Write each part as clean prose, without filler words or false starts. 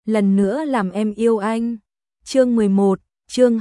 lần nữa làm em yêu anh. Chương 11, chương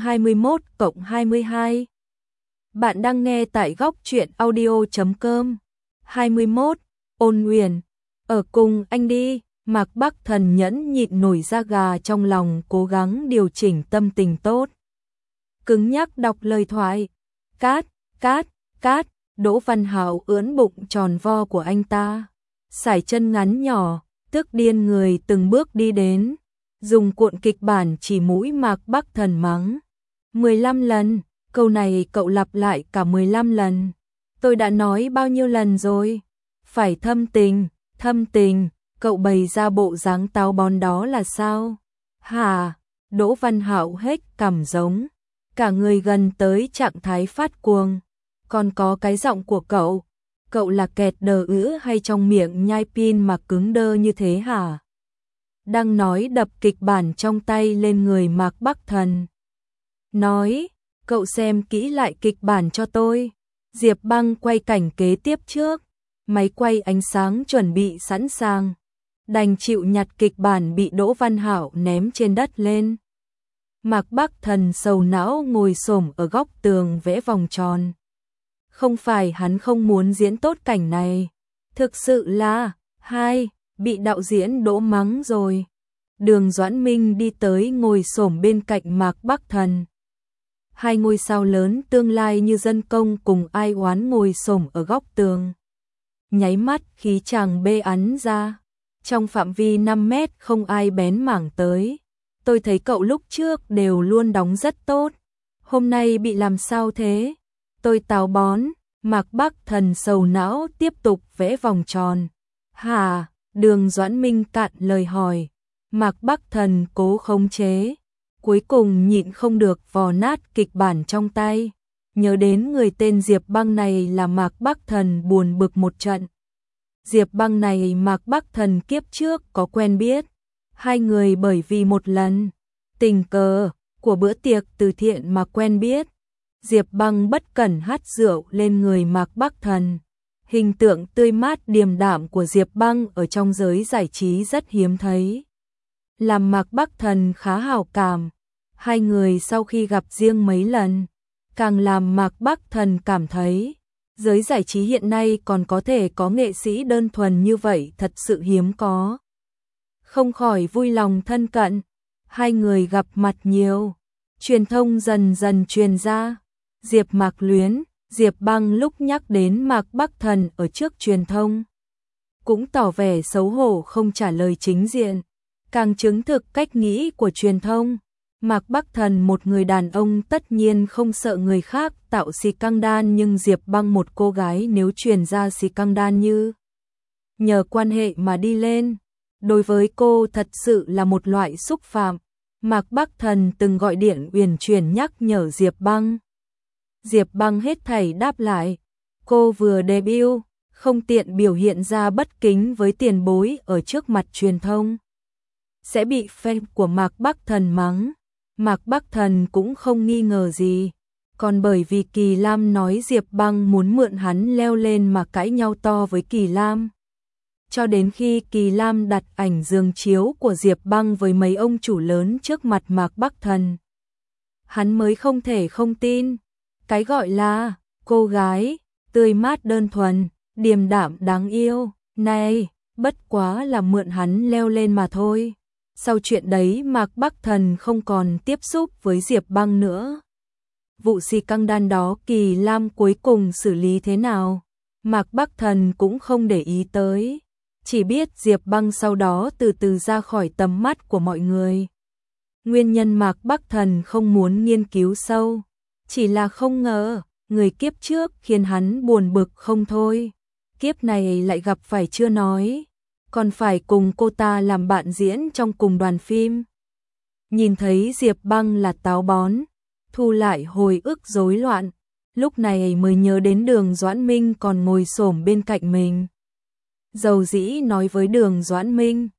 21+22. Bạn đang nghe tại góc truyện audio.com. 21. Ôn Uyển, ở cùng anh đi. Mạc Bắc Thần nhẫn nhịn nổi da gà trong lòng, cố gắng điều chỉnh tâm tình tốt. Cứng nhắc đọc lời thoại. Cát, cát, cát. Đỗ Văn Hạo ưỡn bụng tròn vo của anh ta, sải chân ngắn nhỏ, tức điên người từng bước đi đến, dùng cuộn kịch bản chỉ mũi Mạc Bắc Thần mắng. 15 lần, câu này cậu lặp lại cả 15 lần. Tôi đã nói bao nhiêu lần rồi, phải thâm tình, cậu bày ra bộ dáng táo bón đó là sao? Hả? Đỗ Văn Hạo hết cằm giống, cả người gần tới trạng thái phát cuồng. Còn có cái giọng của cậu là kẹt đờ ứ hay trong miệng nhai pin mà cứng đơ như thế hả? Đang nói đập kịch bản trong tay lên người Mạc Bắc Thần. Nói, cậu xem kỹ lại kịch bản cho tôi. Diệp Băng quay cảnh kế tiếp trước, máy quay ánh sáng chuẩn bị sẵn sàng, đành chịu nhặt kịch bản bị Đỗ Văn Hạo ném trên đất lên. Mạc Bắc Thần sầu não ngồi xổm ở góc tường vẽ vòng tròn. Không phải hắn không muốn diễn tốt cảnh này, thực sự là, bị đạo diễn Đỗ mắng rồi. Đường Doãn Minh đi tới ngồi xổm bên cạnh Mạc Bắc Thần. Hai ngôi sao lớn tương lai như dân công cùng ai oán ngồi xổm ở góc tường. Nháy mắt khí chàng bê ắn ra, trong phạm vi 5 mét không ai bén mảng tới. Tôi thấy cậu lúc trước đều luôn đóng rất tốt, hôm nay bị làm sao thế? Tôi táo bón. Mạc Bắc Thần sầu não tiếp tục vẽ vòng tròn. Hả? Đường Doãn Minh cạn lời hỏi. Mạc Bắc Thần cố khống chế, cuối cùng nhịn không được vò nát kịch bản trong tay. Nhớ đến người tên Diệp Băng này là Mạc Bắc Thần buồn bực một trận. Diệp Băng này Mạc Bắc Thần kiếp trước có quen biết, hai người bởi vì một lần tình cờ của bữa tiệc từ thiện mà quen biết. Diệp Băng bất cẩn hắt rượu lên người Mạc Bắc Thần. Hình tượng tươi mát điềm đạm của Diệp Băng ở trong giới giải trí rất hiếm thấy, làm Mạc Bắc Thần khá hảo cảm. Hai người sau khi gặp riêng mấy lần, càng làm Mạc Bắc Thần cảm thấy giới giải trí hiện nay còn có thể có nghệ sĩ đơn thuần như vậy thật sự hiếm có. Không khỏi vui lòng thân cận, hai người gặp mặt nhiều, truyền thông dần dần truyền ra. Diệp Mạc luyến, Diệp Băng lúc nhắc đến Mạc Bắc Thần ở trước truyền thông, cũng tỏ vẻ xấu hổ không trả lời chính diện, càng chứng thực cách nghĩ của truyền thông. Mạc Bắc Thần một người đàn ông tất nhiên không sợ người khác tạo scandal, nhưng Diệp Băng một cô gái nếu truyền ra scandal như nhờ quan hệ mà đi lên, đối với cô thật sự là một loại xúc phạm. Mạc Bắc Thần từng gọi điện uyển chuyển nhắc nhở Diệp Băng. Diệp Băng hết thảy đáp lại, cô vừa debut, không tiện biểu hiện ra bất kính với tiền bối ở trước mặt truyền thông, sẽ bị fan của Mạc Bắc Thần mắng. Mạc Bắc Thần cũng không nghi ngờ gì, còn bởi vì Kỳ Lam nói Diệp Băng muốn mượn hắn leo lên mà cãi nhau to với Kỳ Lam. Cho đến khi Kỳ Lam đặt ảnh giường chiếu của Diệp Băng với mấy ông chủ lớn trước mặt Mạc Bắc Thần, hắn mới không thể không tin. Cái gọi là cô gái tươi mát đơn thuần, điềm đạm đáng yêu này, bất quá là mượn hắn leo lên mà thôi. Sau chuyện đấy Mạc Bắc Thần không còn tiếp xúc với Diệp Băng nữa. Vụ scandal đó Kỳ Lam cuối cùng xử lý thế nào, Mạc Bắc Thần cũng không để ý tới, chỉ biết Diệp Băng sau đó từ từ ra khỏi tầm mắt của mọi người. Nguyên nhân Mạc Bắc Thần không muốn nghiên cứu sâu, chỉ là không ngờ người kiếp trước khiến hắn buồn bực không thôi, kiếp này lại gặp phải chưa nói, còn phải cùng cô ta làm bạn diễn trong cùng đoàn phim. Nhìn thấy Diệp Băng là táo bón, thu lại hồi ức rối loạn, lúc này mới nhớ đến Đường Doãn Minh còn ngồi xổm bên cạnh mình. Dầu dĩ nói với Đường Doãn Minh,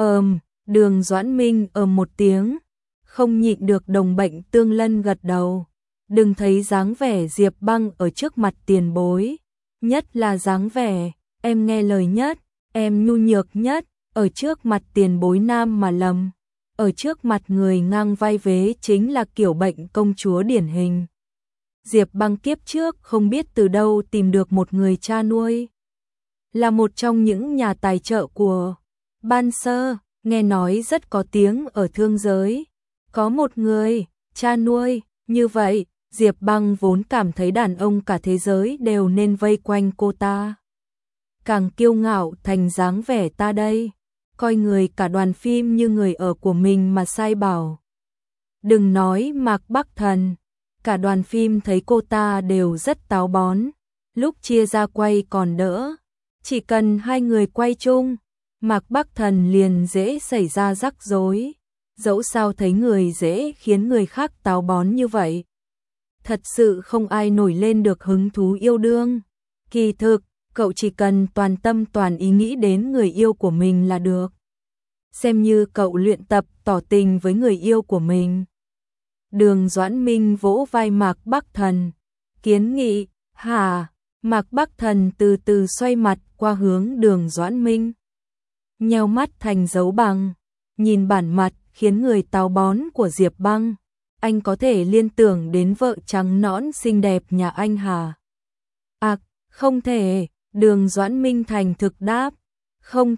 Đường Doãn Minh một tiếng, không nhịn được đồng bệnh tương lân gật đầu. Đừng thấy dáng vẻ Diệp Băng ở trước mặt tiền bối, nhất là dáng vẻ em nghe lời nhất, em nhu nhược nhất, ở trước mặt tiền bối nam mà lầm ở trước mặt người ngang vai vế chính là kiểu bệnh công chúa điển hình. Diệp Băng kiếp trước không biết từ đâu tìm được một người cha nuôi. Là một trong những nhà tài trợ của Ban Sơ, nghe nói rất có tiếng ở thương giới. Có một người cha nuôi như vậy, Diệp Băng vốn cảm thấy đàn ông cả thế giới đều nên vây quanh cô ta. Càng kiêu ngạo thành dáng vẻ ta đây, coi người cả đoàn phim như người ở của mình mà sai bảo. Đừng nói Mạc Bắc Thần, cả đoàn phim thấy cô ta đều rất táo bón, lúc chia ra quay còn đỡ, chỉ cần hai người quay chung, Mạc Bắc Thần liền dễ xảy ra rắc rối, dẫu sao thấy người dễ khiến người khác táo bón như vậy. Thật sự không ai nổi lên được hứng thú yêu đương. Kỳ thực, cậu chỉ cần toàn tâm toàn ý nghĩ đến người yêu của mình là được. Xem như cậu luyện tập tỏ tình với người yêu của mình. Đường Doãn Minh vỗ vai Mạc Bắc Thần, kiến nghị, hả? Mạc Bắc Thần từ từ xoay mặt qua hướng Đường Doãn Minh. Nheo mắt thành dấu bằng, nhìn bản mặt khiến người táo bón của Diệp Băng. Anh có thể liên tưởng đến vợ trắng nõn xinh đẹp nhà anh hả? À, không thể, Đường Doãn Minh thành thực đáp. Không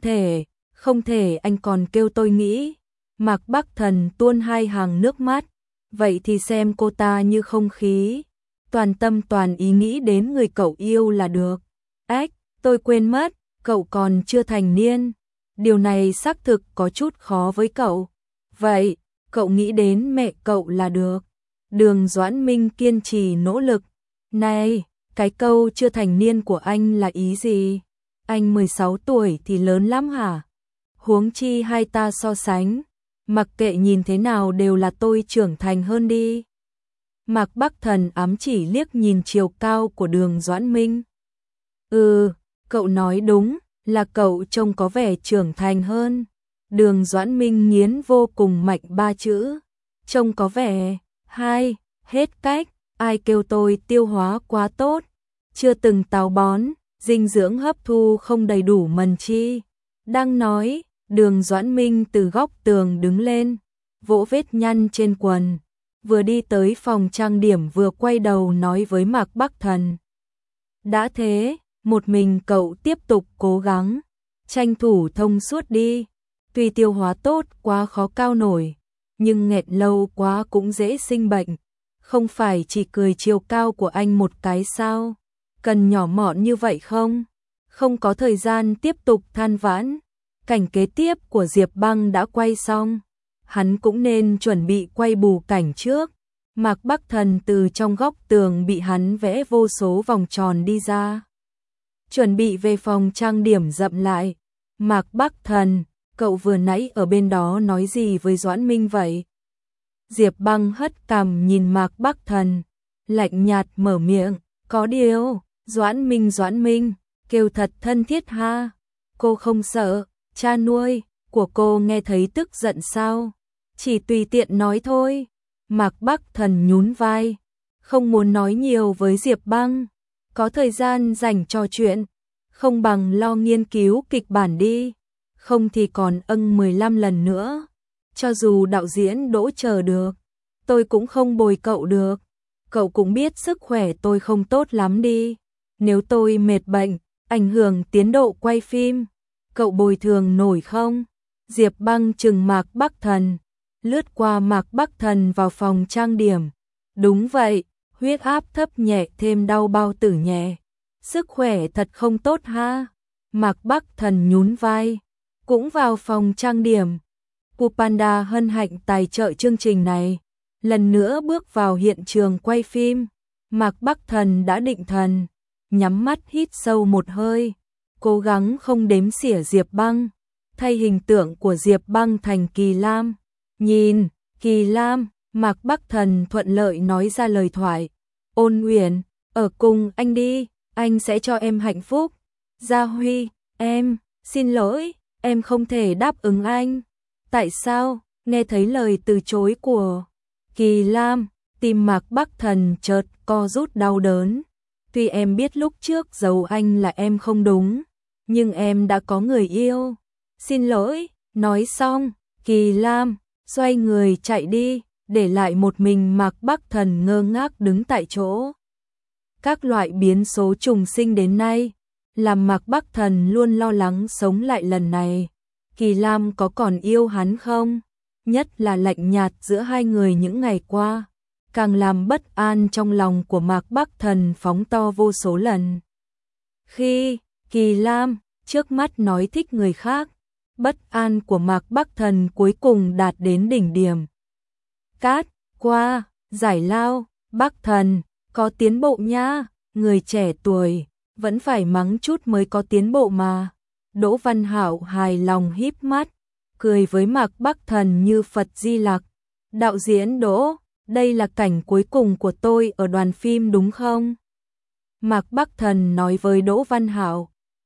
thể anh còn kêu tôi nghĩ. Mạc Bắc Thần tuôn hai hàng nước mắt. Vậy thì xem cô ta như không khí. Toàn tâm toàn ý nghĩ đến người cậu yêu là được. Ách, tôi quên mất, cậu còn chưa thành niên. Điều này xác thực có chút khó với cậu. Vậy, cậu nghĩ đến mẹ cậu là được. Đường Doãn Minh kiên trì nỗ lực. Này, cái câu chưa thành niên của anh là ý gì? Anh 16 tuổi thì lớn lắm hả? Huống chi hai ta so sánh. Mặc kệ nhìn thế nào đều là tôi trưởng thành hơn đi. Mạc Bắc Thần ám chỉ liếc nhìn chiều cao của Đường Doãn Minh. Cậu nói đúng, là cậu trông có vẻ trưởng thành hơn. Đường Doãn Minh nghiến vô cùng mạnh ba chữ. Trông có vẻ, hai, hết cách, ai kêu tôi tiêu hóa quá tốt. Chưa từng táo bón, dinh dưỡng hấp thu không đầy đủ mần chi. Đang nói, Đường Doãn Minh từ góc tường đứng lên, vỗ vết nhăn trên quần. Vừa đi tới phòng trang điểm vừa quay đầu nói với Mạc Bắc Thần. Đã thế, một mình cậu tiếp tục cố gắng, tranh thủ thông suốt đi. Tuy tiêu hóa tốt quá khó cao nổi, nhưng nghẹn lâu quá cũng dễ sinh bệnh. Không phải chỉ cười chiều cao của anh một cái sao? Cần nhỏ mọn như vậy không? Không có thời gian tiếp tục than vãn. Cảnh kế tiếp của Diệp Băng đã quay xong. Hắn cũng nên chuẩn bị quay bù cảnh trước. Mạc Bắc Thần từ trong góc tường bị hắn vẽ vô số vòng tròn đi ra. Chuẩn bị về phòng trang điểm dậm lại. Mạc Bắc Thần, cậu vừa nãy ở bên đó nói gì với Doãn Minh vậy? Diệp Băng hất cằm nhìn Mạc Bắc Thần, lạnh nhạt mở miệng, có điều, Doãn Minh, kêu thật thân thiết ha. Cô không sợ, cha nuôi của cô nghe thấy tức giận sao? Chỉ tùy tiện nói thôi. Mạc Bắc Thần nhún vai, không muốn nói nhiều với Diệp Băng, có thời gian dành trò chuyện, không bằng lo nghiên cứu kịch bản đi, không thì còn 15 lần nữa. Cho dù đạo diễn Đỗ chờ được, tôi cũng không bồi cậu được. Cậu cũng biết sức khỏe tôi không tốt lắm đi. Nếu tôi mệt bệnh, ảnh hưởng tiến độ quay phim, cậu bồi thường nổi không? Diệp Băng trừng Mạc Bắc Thần, lướt qua Mạc Bắc Thần vào phòng trang điểm. Đúng vậy, huyết áp thấp nhẹ thêm đau bao tử nhẹ. Sức khỏe thật không tốt ha. Mạc Bắc Thần nhún vai, cũng vào phòng trang điểm. Pupanda hân hạnh tài trợ chương trình này. Lần nữa bước vào hiện trường quay phim. Mạc Bắc Thần đã định thần, nhắm mắt hít sâu một hơi, cố gắng không đếm xỉa Diệp Băng, thay hình tượng của Diệp Băng thành Kỳ Lam. Nhìn, Kỳ Lam, Mạc Bắc Thần thuận lợi nói ra lời thoại. Ôn Uyển, ở cùng anh đi, anh sẽ cho em hạnh phúc. Gia Huy, em, xin lỗi, em không thể đáp ứng anh. Tại sao? Nghe thấy lời từ chối của Kỳ Lam, tim Mạc Bắc Thần chợt co rút đau đớn. Tuy em biết lúc trước giấu anh là em không đúng, nhưng em đã có người yêu. Xin lỗi, nói xong, Kỳ Lam xoay người chạy đi, để lại một mình Mạc Bắc Thần ngơ ngác đứng tại chỗ. Các loại biến số trùng sinh đến nay, làm Mạc Bắc Thần luôn lo lắng sống lại lần này. Kỳ Lam có còn yêu hắn không? Nhất là lạnh nhạt giữa hai người những ngày qua, càng làm bất an trong lòng của Mạc Bắc Thần phóng to vô số lần. Khi Kỳ Lam trước mắt nói thích người khác, bất an của Mạc Bắc Thần cuối cùng đạt đến đỉnh điểm. Cát qua, giải lao, Bắc Thần, có tiến bộ nha, người trẻ tuổi, vẫn phải mắng chút mới có tiến bộ mà. Đỗ Văn Hạo hài lòng híp mắt, cười với Mạc Bắc Thần như Phật Di Lặc. Đạo diễn Đỗ, đây là cảnh cuối cùng của tôi ở đoàn phim đúng không? Mạc Bắc Thần nói với Đỗ Văn Hạo,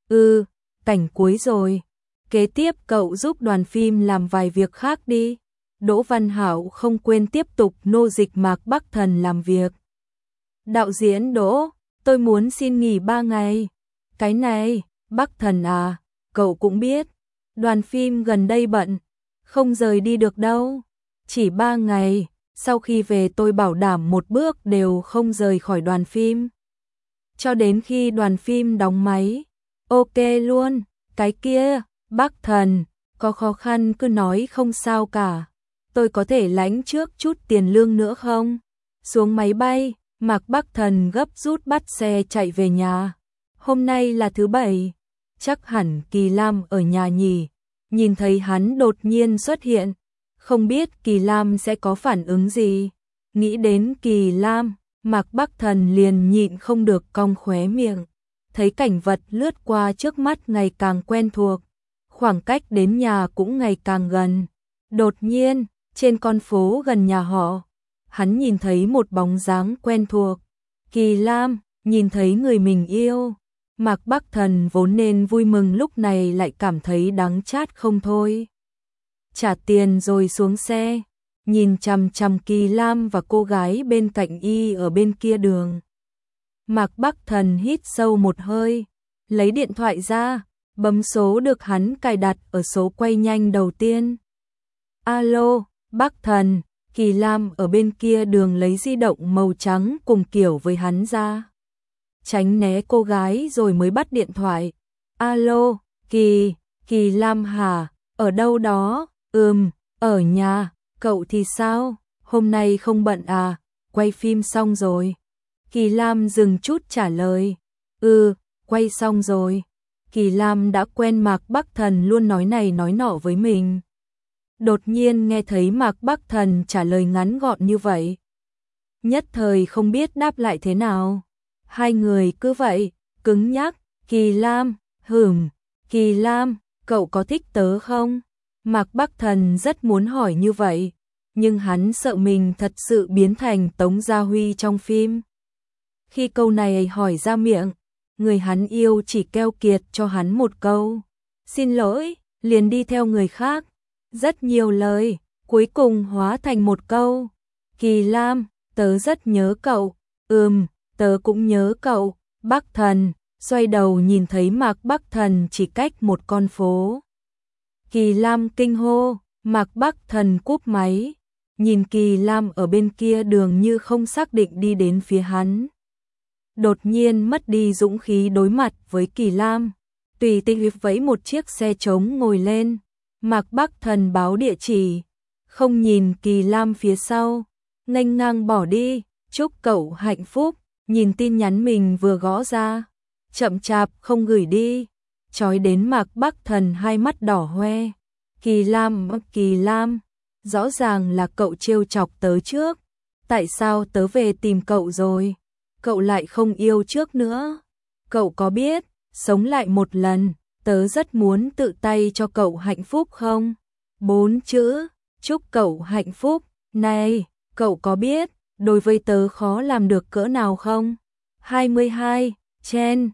cảnh cuối rồi. Kế tiếp cậu giúp đoàn phim làm vài việc khác đi. Đỗ Văn Hạo không quên tiếp tục nô dịch Mạc Bắc Thần làm việc. Đạo diễn Đỗ, tôi muốn xin nghỉ 3 ngày. Cái này, Bắc Thần à, cậu cũng biết, đoàn phim gần đây bận, không rời đi được đâu. Chỉ 3 ngày, sau khi về tôi bảo đảm một bước đều không rời khỏi đoàn phim. Cho đến khi đoàn phim đóng máy. Ok luôn, cái kia, Bắc Thần, có khó khăn cứ nói không sao cả. Tôi có thể lãnh trước chút tiền lương nữa không? Xuống máy bay, Mạc Bắc Thần gấp rút bắt xe chạy về nhà. Hôm nay là thứ Bảy, chắc hẳn Kỳ Lam ở nhà nhỉ. Nhìn thấy hắn đột nhiên xuất hiện, không biết Kỳ Lam sẽ có phản ứng gì. Nghĩ đến Kỳ Lam, Mạc Bắc Thần liền nhịn không được cong khóe miệng. Thấy cảnh vật lướt qua trước mắt ngày càng quen thuộc, khoảng cách đến nhà cũng ngày càng gần. Đột nhiên, trên con phố gần nhà họ, hắn nhìn thấy một bóng dáng quen thuộc. Kỳ Lam, nhìn thấy người mình yêu. Mạc Bắc Thần vốn nên vui mừng lúc này lại cảm thấy đắng chát không thôi. Trả tiền rồi xuống xe, nhìn chằm chằm Kỳ Lam và cô gái bên cạnh y ở bên kia đường. Mạc Bắc Thần hít sâu một hơi, lấy điện thoại ra, bấm số được hắn cài đặt ở số quay nhanh đầu tiên. Alo, Bắc Thần, Kỳ Lam ở bên kia đường lấy di động màu trắng cùng kiểu với hắn ra. Tránh né cô gái rồi mới bắt điện thoại. Alo, Kỳ Lam hả, ở đâu đó? Ở nhà, cậu thì sao? Hôm nay không bận à, quay phim xong rồi. Kỳ Lam dừng chút trả lời. Quay xong rồi. Kỳ Lam đã quen Mạc Bắc Thần luôn nói này nói nọ với mình. Đột nhiên nghe thấy Mạc Bắc Thần trả lời ngắn gọn như vậy, nhất thời không biết đáp lại thế nào. Hai người cứ vậy, cứng nhắc. Kỳ Lam, Kỳ Lam, cậu có thích tớ không? Mạc Bắc Thần rất muốn hỏi như vậy, nhưng hắn sợ mình thật sự biến thành Tống Gia Huy trong phim. Khi câu này hỏi ra miệng, người hắn yêu chỉ keo kiệt cho hắn một câu xin lỗi, liền đi theo người khác. Rất nhiều lời, cuối cùng hóa thành một câu. Kỳ Lam, tớ rất nhớ cậu. Tớ cũng nhớ cậu. Bắc Thần, xoay đầu nhìn thấy Mạc Bắc Thần chỉ cách một con phố. Kỳ Lam kinh hô, Mạc Bắc Thần cúp máy. Nhìn Kỳ Lam ở bên kia đường như không xác định đi đến phía hắn. Đột nhiên mất đi dũng khí đối mặt với Kỳ Lam. Tùy tiện vẫy một chiếc xe trống ngồi lên. Mạc Bắc Thần báo địa chỉ, không nhìn Kỳ Lam phía sau, nghênh ngang bỏ đi. Chúc cậu hạnh phúc. Nhìn tin nhắn mình vừa gõ ra, chậm chạp không gửi đi, chói đến Mạc Bắc Thần hai mắt đỏ hoe. Kỳ Lam, rõ ràng là cậu trêu chọc tớ trước, tại sao tớ về tìm cậu rồi, cậu lại không yêu trước nữa? Cậu có biết, sống lại một lần, tớ rất muốn tự tay cho cậu hạnh phúc không? 4 chữ, chúc cậu hạnh phúc. Này, cậu có biết, đối với tớ khó làm được cỡ nào không? 22, Chen,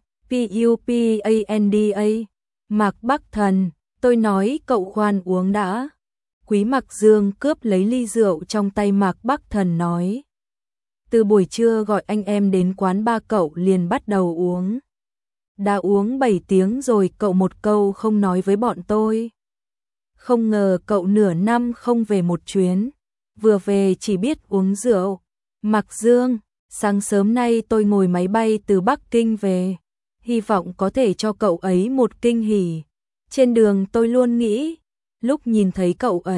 PUPANDA. Mạc Bắc Thần, tôi nói cậu khoan uống đã. Quý Mặc Dương cướp lấy ly rượu trong tay Mạc Bắc Thần nói. Từ buổi trưa gọi anh em đến quán ba cậu liền bắt đầu uống. Đã uống 7 tiếng rồi cậu một câu không nói với bọn tôi. Không ngờ cậu nửa năm không về một chuyến, vừa về chỉ biết uống rượu. Mạc Dương, sáng sớm nay tôi ngồi máy bay từ Bắc Kinh về, hy vọng có thể cho cậu ấy một kinh hỉ. Trên đường tôi luôn nghĩ, lúc nhìn thấy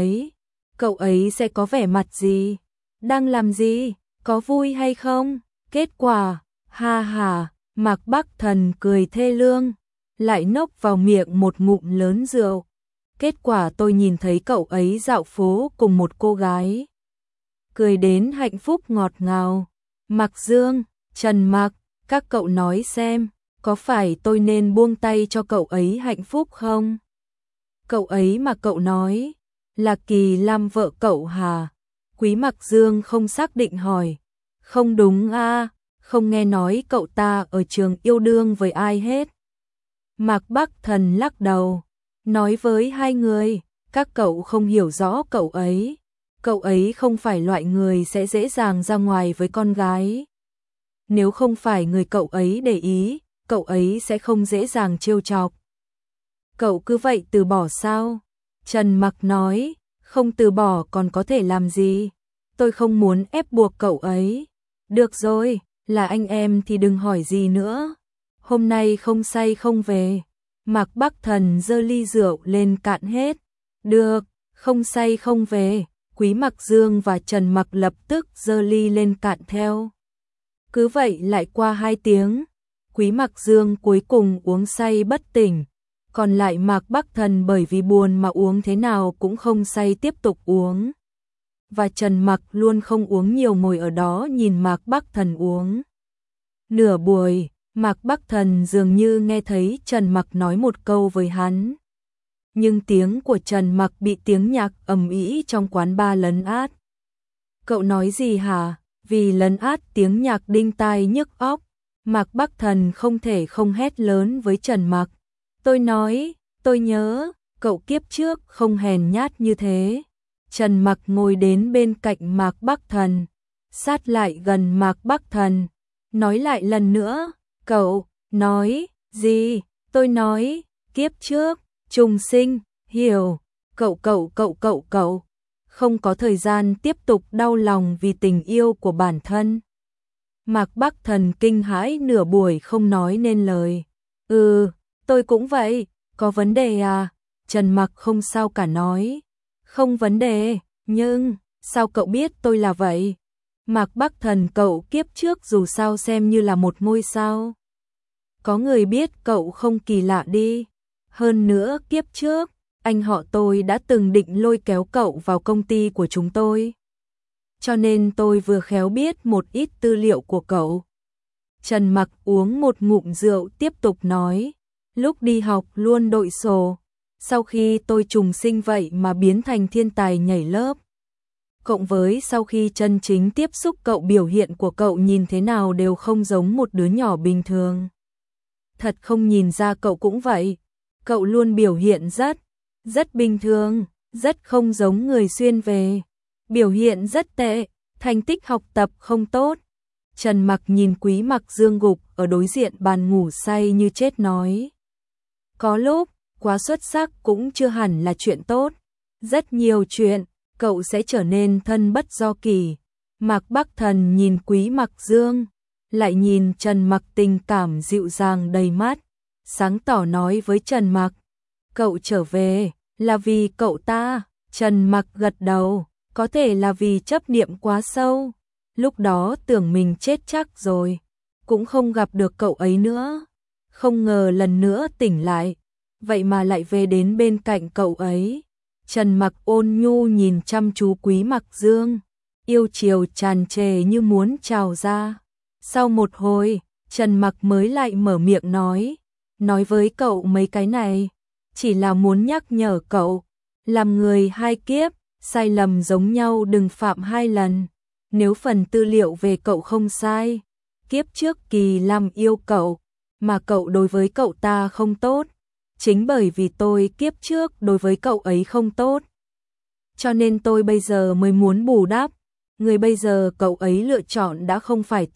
cậu ấy sẽ có vẻ mặt gì, đang làm gì, có vui hay không? Kết quả, ha ha, Mạc Bắc Thần cười thê lương, lại nốc vào miệng một ngụm lớn rượu. Kết quả tôi nhìn thấy cậu ấy dạo phố cùng một cô gái, cười đến hạnh phúc ngọt ngào. Mạc Dương, Trần Mạc, các cậu nói xem, có phải tôi nên buông tay cho cậu ấy hạnh phúc không? Cậu ấy mà cậu nói, là Kỳ Lam vợ cậu hả? Quý Mạc Dương không xác định hỏi. Không đúng a, không nghe nói cậu ta ở trường yêu đương với ai hết. Mạc Bắc Thần lắc đầu, nói với hai người, các cậu không hiểu rõ cậu ấy. Cậu ấy không phải loại người sẽ dễ dàng ra ngoài với con gái. Nếu không phải người cậu ấy để ý, cậu ấy sẽ không dễ dàng trêu chọc. Cậu cứ vậy từ bỏ sao? Trần Mặc nói, không từ bỏ còn có thể làm gì? Tôi không muốn ép buộc cậu ấy. Được rồi, là anh em thì đừng hỏi gì nữa. Hôm nay không say không về. Mạc Bắc Thần giơ ly rượu lên cạn hết. Được, không say không về. Quý Mạc Dương và Trần Mặc lập tức giơ ly lên cạn theo. Cứ vậy lại qua 2 tiếng, Quý Mạc Dương cuối cùng uống say bất tỉnh, còn lại Mạc Bắc Thần bởi vì buồn mà uống thế nào cũng không say tiếp tục uống. Và Trần Mặc luôn không uống nhiều ngồi ở đó nhìn Mạc Bắc Thần uống. Nửa buổi, Mạc Bắc Thần dường như nghe thấy Trần Mặc nói một câu với hắn. Nhưng tiếng của Trần Mặc bị tiếng nhạc ầm ĩ trong quán bar lấn át. Cậu nói gì hả? Vì lấn át tiếng nhạc đinh tai nhức óc, Mạc Bắc Thần không thể không hét lớn với Trần Mặc. Tôi nói, tôi nhớ, cậu kiếp trước không hèn nhát như thế. Trần Mặc ngồi đến bên cạnh Mạc Bắc Thần, sát lại gần Mạc Bắc Thần, nói lại lần nữa, cậu, nói, gì? Tôi nói, kiếp trước, trùng sinh, hiểu, cậu, không có thời gian tiếp tục đau lòng vì tình yêu của bản thân. Mạc Bắc Thần kinh hãi nửa buổi không nói nên lời. Tôi cũng vậy, có vấn đề à? Trần Mặc không sao cả nói. Không vấn đề, nhưng, sao cậu biết tôi là vậy? Mạc Bắc Thần cậu kiếp trước dù sao xem như là một ngôi sao. Có người biết cậu không kỳ lạ đi. Hơn nữa kiếp trước, anh họ tôi đã từng định lôi kéo cậu vào công ty của chúng tôi. Cho nên tôi vừa khéo biết một ít tư liệu của cậu. Trần Mặc uống một ngụm rượu tiếp tục nói. Lúc đi học luôn đội sổ. Sau khi tôi trùng sinh vậy mà biến thành thiên tài nhảy lớp. Cộng với sau khi chân chính tiếp xúc cậu biểu hiện của cậu nhìn thế nào đều không giống một đứa nhỏ bình thường. Thật không nhìn ra cậu cũng vậy. Cậu luôn biểu hiện rất bình thường, rất không giống người xuyên về. Biểu hiện rất tệ, thành tích học tập không tốt. Trần Mặc nhìn Quý Mạc Dương gục ở đối diện bàn ngủ say như chết nói. Có lúc, quá xuất sắc cũng chưa hẳn là chuyện tốt. Rất nhiều chuyện, cậu sẽ trở nên thân bất do kỳ. Mạc Bắc Thần nhìn Quý Mạc Dương, lại nhìn Trần Mặc tình cảm dịu dàng đầy mắt. Sáng tỏ nói với Trần Mặc. Cậu trở về, là vì cậu ta. Trần Mặc gật đầu, có thể là vì chấp niệm quá sâu. Lúc đó tưởng mình chết chắc rồi, cũng không gặp được cậu ấy nữa. Không ngờ lần nữa tỉnh lại, vậy mà lại về đến bên cạnh cậu ấy. Trần Mặc ôn nhu nhìn chăm chú Quý Mạc Dương, yêu chiều tràn trề như muốn trào ra. Sau một hồi, Trần Mặc mới lại mở miệng nói với cậu mấy cái này, chỉ là muốn nhắc nhở cậu, làm người hai kiếp, sai lầm giống nhau đừng phạm 2 lần. Nếu phần tư liệu về cậu không sai, kiếp trước Kỳ Lam yêu cậu, mà cậu đối với cậu ta không tốt. Chính bởi vì tôi kiếp trước đối với cậu ấy không tốt, cho nên tôi bây giờ mới muốn bù đắp. Người bây giờ cậu ấy lựa chọn đã không phải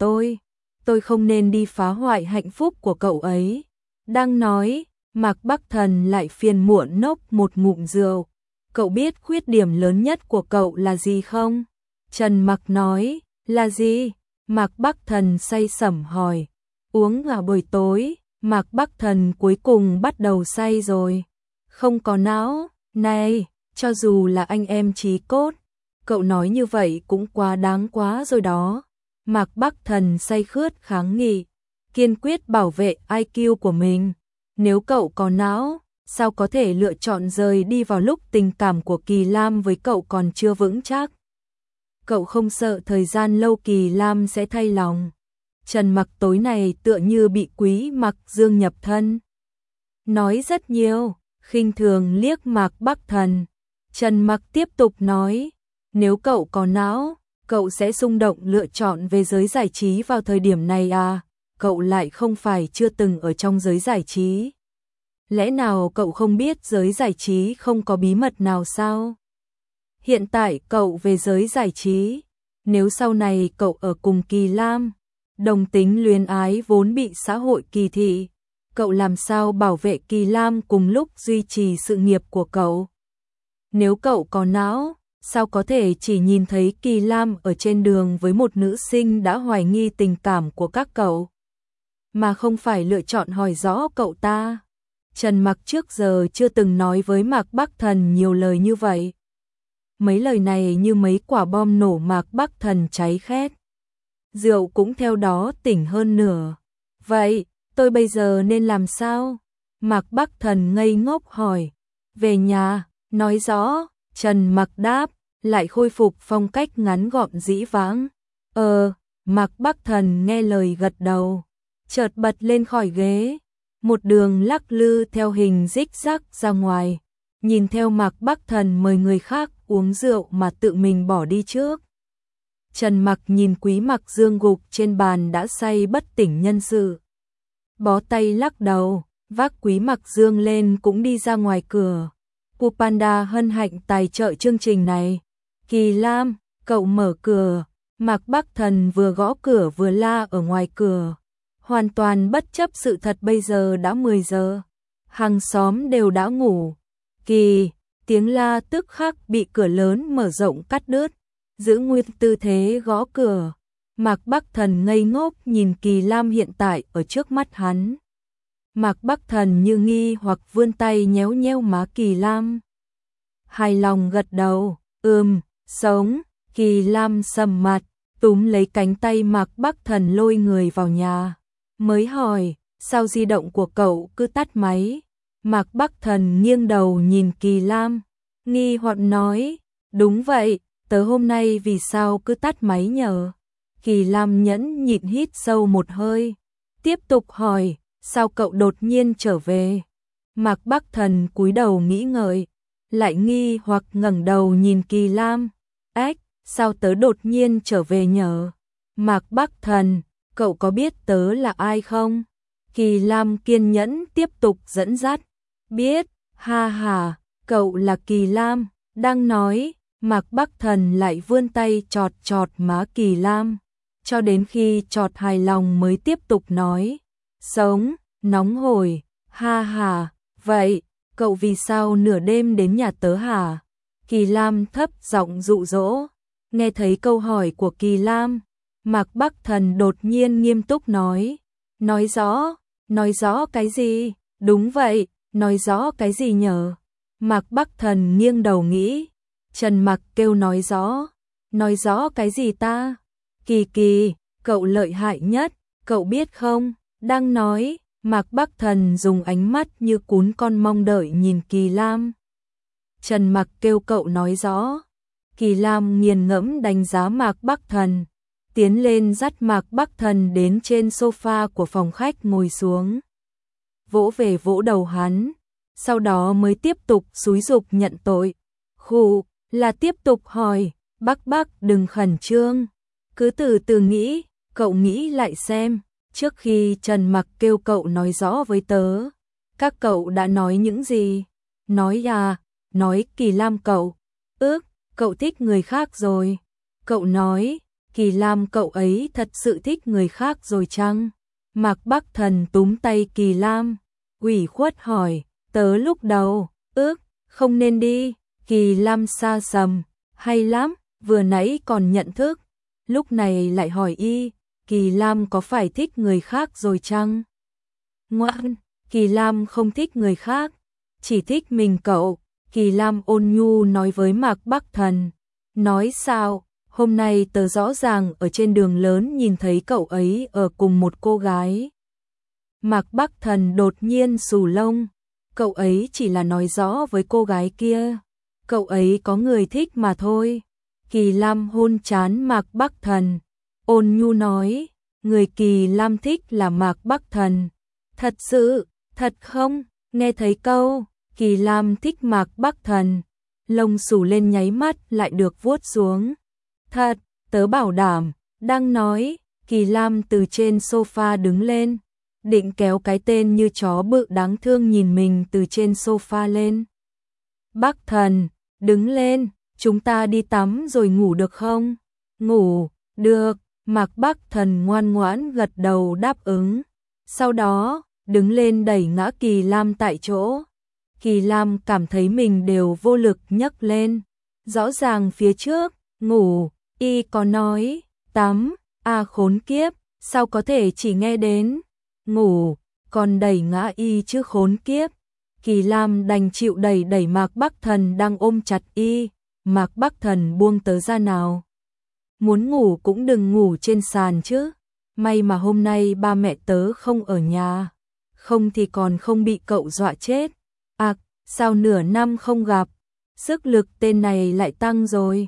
tôi không nên đi phá hoại hạnh phúc của cậu ấy. Đang nói, Mạc Bắc Thần lại phiền muộn nốc một ngụm rượu, cậu biết khuyết điểm lớn nhất của cậu là gì không? Trần Mặc nói, là gì? Mạc Bắc Thần say sẩm hỏi. Uống vào buổi tối, Mạc Bắc Thần cuối cùng bắt đầu say rồi. Không có não, này, cho dù là anh em chí cốt, cậu nói như vậy cũng quá đáng quá rồi đó. Mạc Bắc Thần say khướt kháng nghị, kiên quyết bảo vệ IQ của mình. Nếu cậu có não, sao có thể lựa chọn rời đi vào lúc tình cảm của Kỳ Lam với cậu còn chưa vững chắc? Cậu không sợ thời gian lâu Kỳ Lam sẽ thay lòng? Trần Mặc tối này tựa như bị Quý Mặc Dương nhập thân. Nói rất nhiều, khinh thường liếc Mạc Bắc Thần. Trần Mặc tiếp tục nói, nếu cậu có não, cậu sẽ xung động lựa chọn về giới giải trí vào thời điểm này à? Cậu lại không phải chưa từng ở trong giới giải trí. Lẽ nào cậu không biết giới giải trí không có bí mật nào sao? Hiện tại cậu về giới giải trí, nếu sau này cậu ở cùng Kỳ Lam, đồng tính luyến ái vốn bị xã hội kỳ thị, cậu làm sao bảo vệ Kỳ Lam cùng lúc duy trì sự nghiệp của cậu? Nếu cậu có não, sao có thể chỉ nhìn thấy Kỳ Lam ở trên đường với một nữ sinh đã hoài nghi tình cảm của các cậu, mà không phải lựa chọn hỏi rõ cậu ta? Trần Mặc trước giờ chưa từng nói với Mạc Bắc Thần nhiều lời như vậy. Mấy lời này như mấy quả bom nổ, Mạc Bắc Thần cháy khét. Rượu cũng theo đó tỉnh hơn nửa. Vậy, tôi bây giờ nên làm sao? Mạc Bắc Thần ngây ngốc hỏi. Về nhà, nói rõ. Trần Mặc đáp, lại khôi phục phong cách ngắn gọn dĩ vãng. Mạc Bắc Thần nghe lời gật đầu, chợt bật lên khỏi ghế, một đường lắc lư theo hình rích rắc ra ngoài, nhìn theo Mạc Bắc Thần mời người khác uống rượu mà tự mình bỏ đi trước. Trần Mặc nhìn Quý Mặc Dương gục trên bàn đã say bất tỉnh nhân sự, bó tay lắc đầu, vác Quý Mặc Dương lên cũng đi ra ngoài cửa. Pu Panda hân hạnh tài trợ chương trình này. Kỳ Lam, cậu mở cửa. Mạc Bắc Thần vừa gõ cửa vừa la ở ngoài cửa, hoàn toàn bất chấp sự thật bây giờ đã 10 giờ, hàng xóm đều đã ngủ. Kỳ, tiếng la tức khắc bị cửa lớn mở rộng cắt đứt, giữ nguyên tư thế gõ cửa. Mạc Bắc Thần ngây ngốc nhìn Kỳ Lam hiện tại ở trước mắt hắn. Mạc Bắc Thần như nghi hoặc vươn tay nhéo nhéo má Kỳ Lam. Hài lòng gật đầu, sống. Kỳ Lam sầm mặt, túm lấy cánh tay Mạc Bắc Thần lôi người vào nhà. Mới hỏi, sao di động của cậu cứ tắt máy? Mạc Bắc Thần nghiêng đầu nhìn Kỳ Lam, nghi hoặc nói, đúng vậy, tớ hôm nay vì sao cứ tắt máy nhờ? Kỳ Lam nhẫn nhịn hít sâu một hơi, tiếp tục hỏi, sao cậu đột nhiên trở về? Mạc Bắc Thần cúi đầu nghĩ ngợi, lại nghi hoặc ngẩng đầu nhìn Kỳ Lam, sao tớ đột nhiên trở về nhờ? Mạc Bắc Thần, cậu có biết tớ là ai không? Kỳ Lam kiên nhẫn tiếp tục dẫn dắt. Biết, ha ha, cậu là Kỳ Lam. Đang nói, Mạc Bắc Thần lại vươn tay chọt chọt má Kỳ Lam, cho đến khi chọt hài lòng mới tiếp tục nói. Sống, nóng hổi, ha ha, vậy, cậu vì sao nửa đêm đến nhà tớ hả? Kỳ Lam thấp giọng dụ dỗ. Nghe thấy câu hỏi của Kỳ Lam, Mạc Bắc Thần đột nhiên nghiêm túc nói. Nói rõ cái gì? Đúng vậy, nói rõ cái gì nhở? Mạc Bắc Thần nghiêng đầu nghĩ. Trần Mặc kêu nói rõ cái gì ta? Kỳ, cậu lợi hại nhất, cậu biết không? Đang nói, Mạc Bắc Thần dùng ánh mắt như cún con mong đợi nhìn Kỳ Lam. Trần Mặc kêu cậu nói rõ. Kỳ Lam nghiền ngẫm đánh giá Mạc Bắc Thần, tiến lên dắt Mạc Bắc Thần đến trên sofa của phòng khách ngồi xuống, vỗ về vỗ đầu hắn, sau đó mới tiếp tục xúi giục nhận tội. Khụ, là tiếp tục hỏi, Bắc đừng khẩn trương, cứ từ từ nghĩ, cậu nghĩ lại xem, trước khi Trần Mặc kêu cậu nói rõ với tớ, các cậu đã nói những gì? Nói Kỳ Lam cậu thích người khác rồi. Cậu nói, Kỳ Lam cậu ấy thật sự thích người khác rồi chăng? Mạc Bắc Thần túm tay Kỳ Lam, ủy khuất hỏi, tớ lúc đầu, không nên đi. Kỳ Lam xa sầm, hay lắm, vừa nãy còn nhận thức, lúc này lại hỏi y, Kỳ Lam có phải thích người khác rồi chăng? Ngoan, Kỳ Lam không thích người khác, chỉ thích mình cậu. Kỳ Lam ôn nhu nói với Mạc Bắc Thần. Nói sao, hôm nay tớ rõ ràng ở trên đường lớn nhìn thấy cậu ấy ở cùng một cô gái. Mạc Bắc Thần đột nhiên xù lông, cậu ấy chỉ là nói rõ với cô gái kia, cậu ấy có người thích mà thôi. Kỳ Lam hôn trán Mạc Bắc Thần, ôn nhu nói, người Kỳ Lam thích là Mạc Bắc Thần. Thật sự, thật không? Nghe thấy câu Kỳ Lam thích Mạc Bắc Thần, lông xù lên nháy mắt lại được vuốt xuống. Thật, tớ bảo đảm. Đang nói, Kỳ Lam từ trên sofa đứng lên, định kéo cái tên như chó bự đáng thương nhìn mình từ trên sofa lên. Bắc Thần, đứng lên, chúng ta đi tắm rồi ngủ được không? Ngủ, được. Mạc Bắc Thần ngoan ngoãn gật đầu đáp ứng. Sau đó, đứng lên đẩy ngã Kỳ Lam tại chỗ. Kỳ Lam cảm thấy mình đều vô lực nhấc lên. Rõ ràng phía trước, ngủ, y có nói, tắm, khốn kiếp, sao có thể chỉ nghe đến ngủ, còn đẩy ngã y chứ khốn kiếp. Kỳ Lam đành chịu đẩy Mạc Bắc Thần đang ôm chặt y. Mạc Bắc Thần buông tớ ra nào. Muốn ngủ cũng đừng ngủ trên sàn chứ. May mà hôm nay ba mẹ tớ không ở nhà, không thì còn không bị cậu dọa chết. Sao nửa năm không gặp, sức lực tên này lại tăng rồi.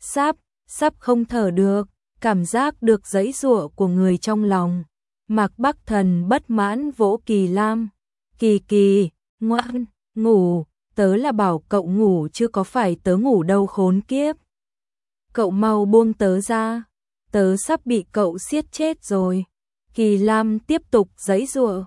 Sắp không thở được, cảm giác được giãy giụa của người trong lòng. Mạc Bắc Thần bất mãn vỗ Kỳ Lam. Kỳ, ngoan, ngủ, tớ là bảo cậu ngủ chứ có phải tớ ngủ đâu khốn kiếp. Cậu mau buông tớ ra, tớ sắp bị cậu siết chết rồi. Kỳ Lam tiếp tục giãy giụa.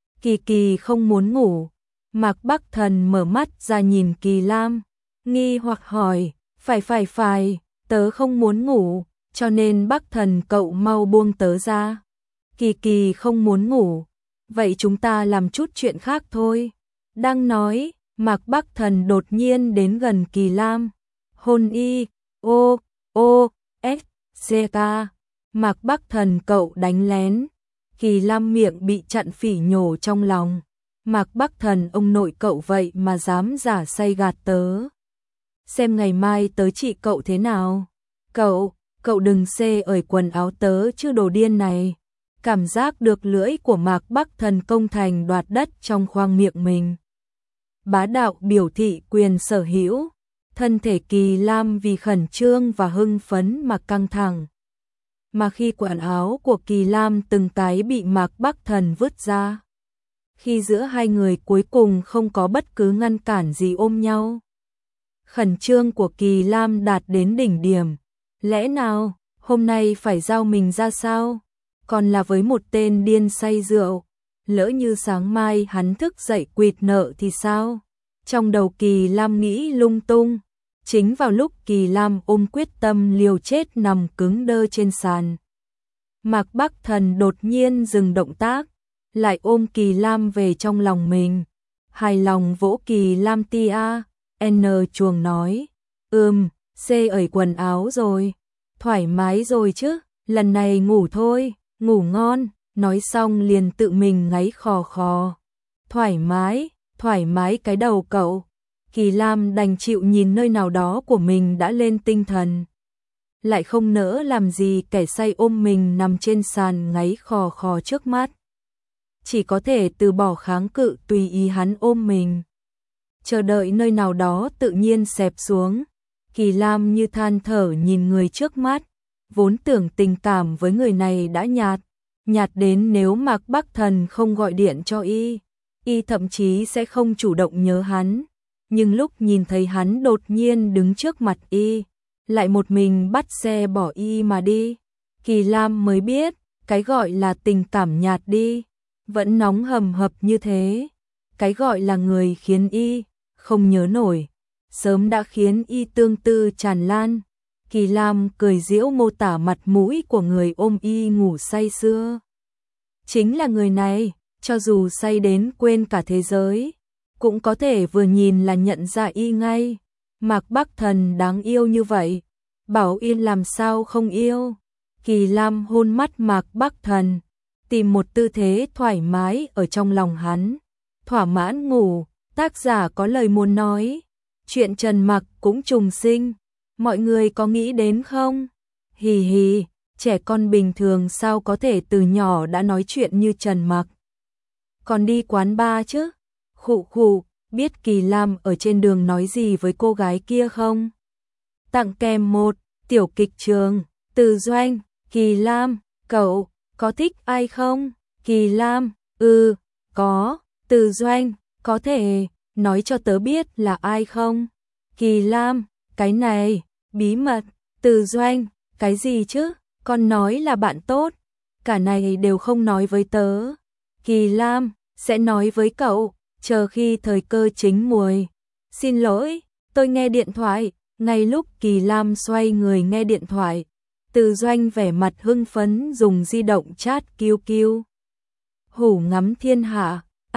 Kỳ không muốn ngủ. Mạc Bắc Thần mở mắt ra nhìn Kỳ Lam, nghi hoặc hỏi, phải, tớ không muốn ngủ, cho nên Bắc Thần cậu mau buông tớ ra. Kỳ không muốn ngủ, vậy chúng ta làm chút chuyện khác thôi. Đang nói, Mạc Bắc Thần đột nhiên đến gần Kỳ Lam, hôn y, SCK. Mạc Bắc Thần cậu đánh lén. Kỳ Lam miệng bị chặn phỉ nhổ trong lòng. Mạc Bắc Thần ông nội cậu vậy mà dám giả say gạt tớ. Xem ngày mai tớ trị cậu thế nào. Cậu đừng xê ởi quần áo tớ chứ đồ điên này. Cảm giác được lưỡi của Mạc Bắc Thần công thành đoạt đất trong khoang miệng mình. Bá đạo biểu thị quyền sở hữu. Thân thể Kỳ Lam vì khẩn trương và hưng phấn mà căng thẳng. Mà khi quần áo của Kỳ Lam từng cái bị Mạc Bắc Thần vứt ra. Khi giữa hai người cuối cùng không có bất cứ ngăn cản gì ôm nhau. Khẩn trương của Kỳ Lam đạt đến đỉnh điểm. Lẽ nào, hôm nay phải giao mình ra sao? Còn là với một tên điên say rượu. Lỡ như sáng mai hắn thức dậy quỵt nợ thì sao? Trong đầu Kỳ Lam nghĩ lung tung. Chính vào lúc Kỳ Lam ôm quyết tâm liều chết nằm cứng đơ trên sàn. Mạc Bắc Thần đột nhiên dừng động tác, lại ôm Kỳ Lam về trong lòng mình. Hài lòng vỗ Kỳ Lam tia, chuồng nói, xê ởi quần áo rồi, thoải mái rồi chứ, lần này ngủ thôi, ngủ ngon, nói xong liền tự mình ngáy khò khò. Thoải mái cái đầu cậu. Kỳ Lam đành chịu nhìn nơi nào đó của mình đã lên tinh thần. Lại không nỡ làm gì kẻ say ôm mình nằm trên sàn ngáy khò khò trước mắt. Chỉ có thể từ bỏ kháng cự tùy ý hắn ôm mình. Chờ đợi nơi nào đó tự nhiên xẹp xuống. Kỳ Lam như than thở nhìn người trước mắt. Vốn tưởng tình cảm với người này đã nhạt đến nếu Mạc Bắc Thần không gọi điện cho y thậm chí sẽ không chủ động nhớ hắn. Nhưng lúc nhìn thấy hắn đột nhiên đứng trước mặt y, lại một mình bắt xe bỏ y mà đi, Kỳ Lam mới biết, cái gọi là tình cảm nhạt đi, vẫn nóng hầm hập như thế. Cái gọi là người khiến y không nhớ nổi, sớm đã khiến y tương tư tràn lan. Kỳ Lam cười giễu mô tả mặt mũi của người ôm y ngủ say sưa. Chính là người này, cho dù say đến quên cả thế giới, cũng có thể vừa nhìn là nhận ra y ngay. Mạc Bắc Thần đáng yêu như vậy, Bảo Yên làm sao không yêu. Kỳ Lam hôn mắt Mạc Bắc Thần, tìm một tư thế thoải mái ở trong lòng hắn, thỏa mãn ngủ. Tác giả có lời muốn nói, chuyện Trần Mặc cũng trùng sinh, mọi người có nghĩ đến không? Hì hì, trẻ con bình thường sao có thể từ nhỏ đã nói chuyện như Trần Mặc. Còn đi quán bar chứ? Khụ khụ, biết Kỳ Lam ở trên đường nói gì với cô gái kia không? Tặng kèm một tiểu kịch trường, Từ Doanh. Kỳ Lam, cậu có thích ai không? Kỳ Lam, có. Từ Doanh, có thể nói cho tớ biết là ai không? Kỳ Lam, cái này, bí mật. Từ Doanh, cái gì chứ? Con nói là bạn tốt, cả này đều không nói với tớ. Kỳ Lam, sẽ nói với cậu, chờ khi thời cơ chín muồi. Xin lỗi, tôi nghe điện thoại. Ngay lúc Kỳ Lam xoay người nghe điện thoại, Từ Doanh vẻ mặt hưng phấn dùng di động chat QQ. Hủ ngắm thiên hạ,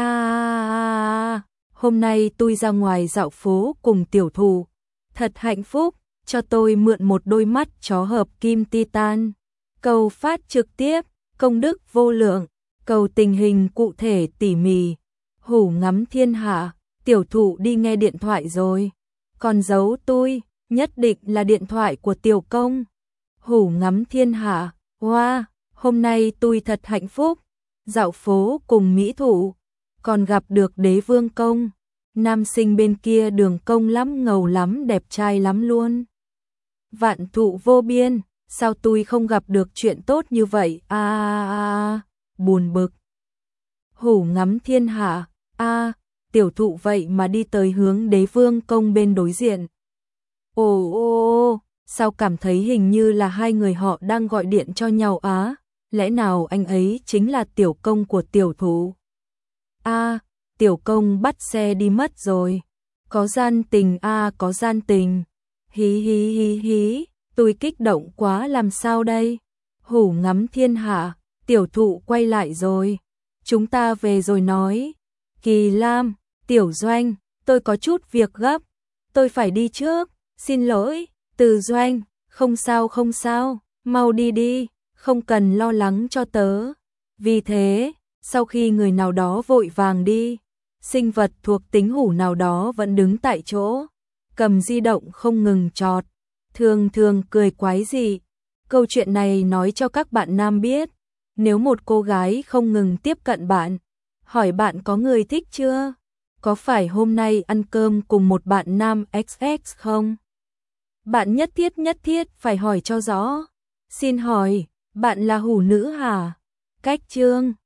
hôm nay tôi ra ngoài dạo phố cùng tiểu thù, thật hạnh phúc, cho tôi mượn một đôi mắt chó hợp kim titan. Cầu phát trực tiếp, công đức vô lượng, cầu tình hình cụ thể tỉ mỉ. Hủ ngắm thiên hạ, tiểu thụ đi nghe điện thoại rồi, còn giấu tôi, nhất định là điện thoại của tiểu công. Hủ ngắm thiên hạ, wow, hôm nay tôi thật hạnh phúc, dạo phố cùng mỹ thủ, còn gặp được đế vương công, nam sinh bên kia đường công lắm, ngầu lắm, đẹp trai lắm luôn. Vạn thụ vô biên, sao tôi không gặp được chuyện tốt như vậy, buồn bực. Hủ ngắm thiên hạ, tiểu thụ vậy mà đi tới hướng đế vương công bên đối diện. Ồ, sao cảm thấy hình như là hai người họ đang gọi điện cho nhau á, lẽ nào anh ấy chính là tiểu công của tiểu thụ? Tiểu công bắt xe đi mất rồi, có gian tình, có gian tình, hí hí hí hí, tôi kích động quá làm sao đây? Hủ ngắm thiên hạ, tiểu thụ quay lại rồi, chúng ta về rồi nói. Kỳ Lam, Tiểu Doanh, tôi có chút việc gấp, tôi phải đi trước, xin lỗi. Từ Doanh, không sao, mau đi đi, không cần lo lắng cho tớ. Vì thế, sau khi người nào đó vội vàng đi, sinh vật thuộc tính hủ nào đó vẫn đứng tại chỗ, cầm di động không ngừng chọt, thường cười quái dị. Câu chuyện này nói cho các bạn nam biết, nếu một cô gái không ngừng tiếp cận bạn, hỏi bạn có người thích chưa? Có phải hôm nay ăn cơm cùng một bạn nam XX không? Bạn nhất thiết phải hỏi cho rõ. Xin hỏi, bạn là hủ nữ hả? Cách chương